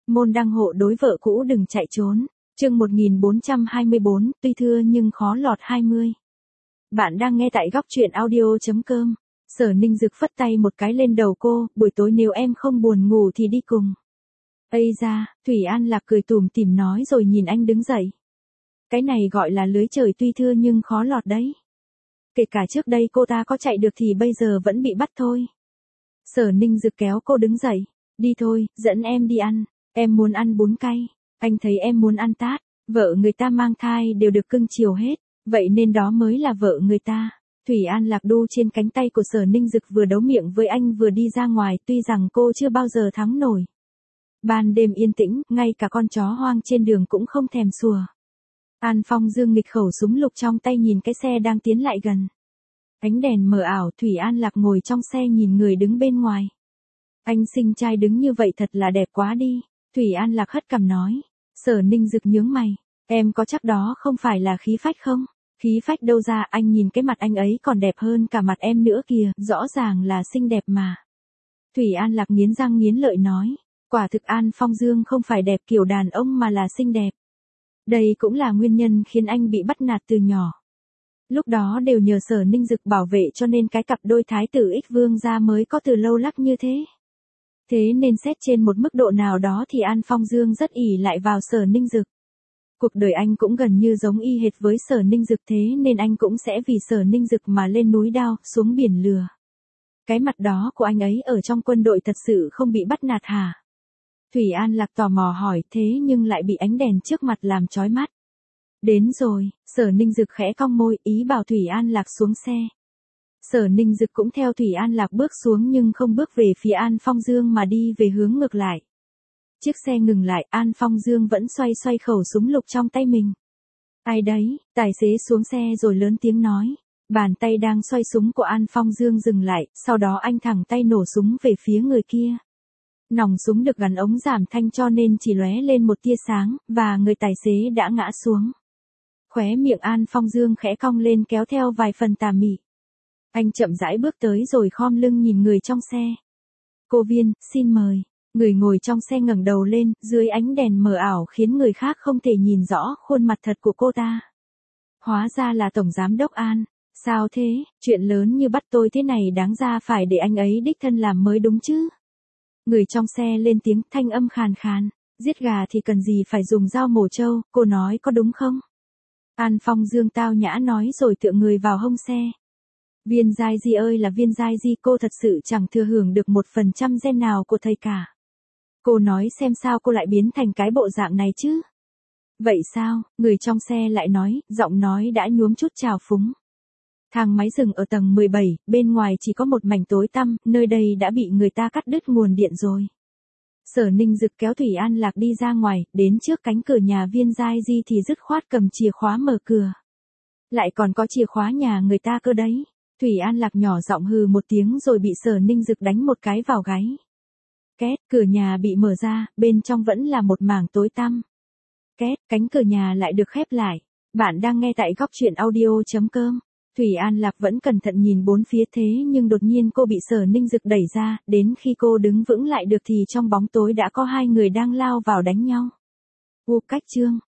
Môn đăng hộ đối vợ cũ đừng chạy trốn. Chương 1424, tuy thưa nhưng khó lọt 20. Bạn đang nghe tại góc truyện audio.com. Sở Ninh Dực phất tay một cái lên đầu cô, buổi tối nếu em không buồn ngủ thì đi cùng. Ây da, Thủy An Lạc cười tủm tỉm nói rồi nhìn anh đứng dậy. Cái này gọi là lưới trời tuy thưa nhưng khó lọt đấy. Kể cả trước đây cô ta có chạy được thì bây giờ vẫn bị bắt thôi. Sở Ninh Dực kéo cô đứng dậy. Đi thôi, dẫn em đi ăn. Em muốn ăn bún cay. Anh thấy em muốn ăn tát. Vợ người ta mang thai đều được cưng chiều hết. Vậy nên đó mới là vợ người ta. Thủy An Lạc đu trên cánh tay của Sở Ninh Dực vừa đấu miệng với anh vừa đi ra ngoài, tuy rằng cô chưa bao giờ thắng nổi. Ban đêm yên tĩnh, ngay cả con chó hoang trên đường cũng không thèm sủa. An Phong Dương nghịch khẩu súng lục trong tay nhìn cái xe đang tiến lại gần. Ánh đèn mờ ảo, Thủy An Lạc ngồi trong xe nhìn người đứng bên ngoài. Anh xinh trai đứng như vậy thật là đẹp quá đi. Thủy An Lạc hất cằm nói. Sở Ninh Dực nhướng mày. Em có chắc đó không phải là khí phách không? Khí phách đâu ra, anh nhìn cái mặt anh ấy còn đẹp hơn cả mặt em nữa kìa, rõ ràng là xinh đẹp mà. Thủy An Lạc nghiến răng nghiến lợi nói. Quả thực An Phong Dương không phải đẹp kiểu đàn ông mà là xinh đẹp. Đây cũng là nguyên nhân khiến anh bị bắt nạt từ nhỏ. Lúc đó đều nhờ Sở Ninh Dực bảo vệ cho nên cái cặp đôi thái tử Ích Vương gia mới có từ lâu lắc như thế. Thế nên xét trên một mức độ nào đó thì An Phong Dương rất ỷ lại vào Sở Ninh Dực. Cuộc đời anh cũng gần như giống y hệt với Sở Ninh Dực, thế nên anh cũng sẽ vì Sở Ninh Dực mà lên núi đao, xuống biển lừa. Cái mặt đó của anh ấy ở trong quân đội thật sự không bị bắt nạt hả? Thủy An Lạc tò mò hỏi, thế nhưng lại bị ánh đèn trước mặt làm chói mắt. Đến rồi, Sở Ninh Dực khẽ cong môi, ý bảo Thủy An Lạc xuống xe. Sở Ninh Dực cũng theo Thủy An Lạc bước xuống nhưng không bước về phía An Phong Dương mà đi về hướng ngược lại. Chiếc xe ngừng lại, An Phong Dương vẫn xoay xoay khẩu súng lục trong tay mình. Ai đấy? Tài xế xuống xe rồi lớn tiếng nói. Bàn tay đang xoay súng của An Phong Dương dừng lại, sau đó anh thẳng tay nổ súng về phía người kia. Nòng súng được gắn ống giảm thanh cho nên chỉ lóe lên một tia sáng, và người tài xế đã ngã xuống. Khóe miệng An Phong Dương khẽ cong lên kéo theo vài phần tà mị. Anh chậm rãi bước tới rồi khom lưng nhìn người trong xe. Cô Viên, xin mời. Người ngồi trong xe ngẩng đầu lên, dưới ánh đèn mờ ảo khiến người khác không thể nhìn rõ khuôn mặt thật của cô ta. Hóa ra là Tổng Giám đốc An. Sao thế, chuyện lớn như bắt tôi thế này đáng ra phải để anh ấy đích thân làm mới đúng chứ. Người trong xe lên tiếng, thanh âm khàn khàn. Giết gà thì cần gì phải dùng dao mổ trâu, cô nói có đúng không? An Phong Dương tao nhã nói rồi tựa người vào hông xe. Viên Giai Di ơi là Viên Giai Di, cô thật sự chẳng thừa hưởng được 1% gen nào của thầy cả. Cô nói xem sao cô lại biến thành cái bộ dạng này chứ? Vậy sao? Người trong xe lại nói, giọng nói đã nhuốm chút trào phúng. Thang máy dừng ở tầng 17, bên ngoài chỉ có một mảnh tối tăm, nơi đây đã bị người ta cắt đứt nguồn điện rồi. Sở Ninh Dực kéo Thủy An Lạc đi ra ngoài, đến trước cánh cửa nhà Viên Giai Di thì dứt khoát cầm chìa khóa mở cửa. Lại còn có chìa khóa nhà người ta cơ đấy. Thủy An Lạc nhỏ giọng hừ một tiếng rồi bị Sở Ninh Dực đánh một cái vào gáy. Két, cửa nhà bị mở ra, bên trong vẫn là một mảng tối tăm. Két, cánh cửa nhà lại được khép lại. Bạn đang nghe tại góc truyện audio.com. Thủy An Lạc vẫn cẩn thận nhìn bốn phía thế nhưng đột nhiên cô bị Sở Ninh Dực đẩy ra, đến khi cô đứng vững lại được thì trong bóng tối đã có hai người đang lao vào đánh nhau. Cách chương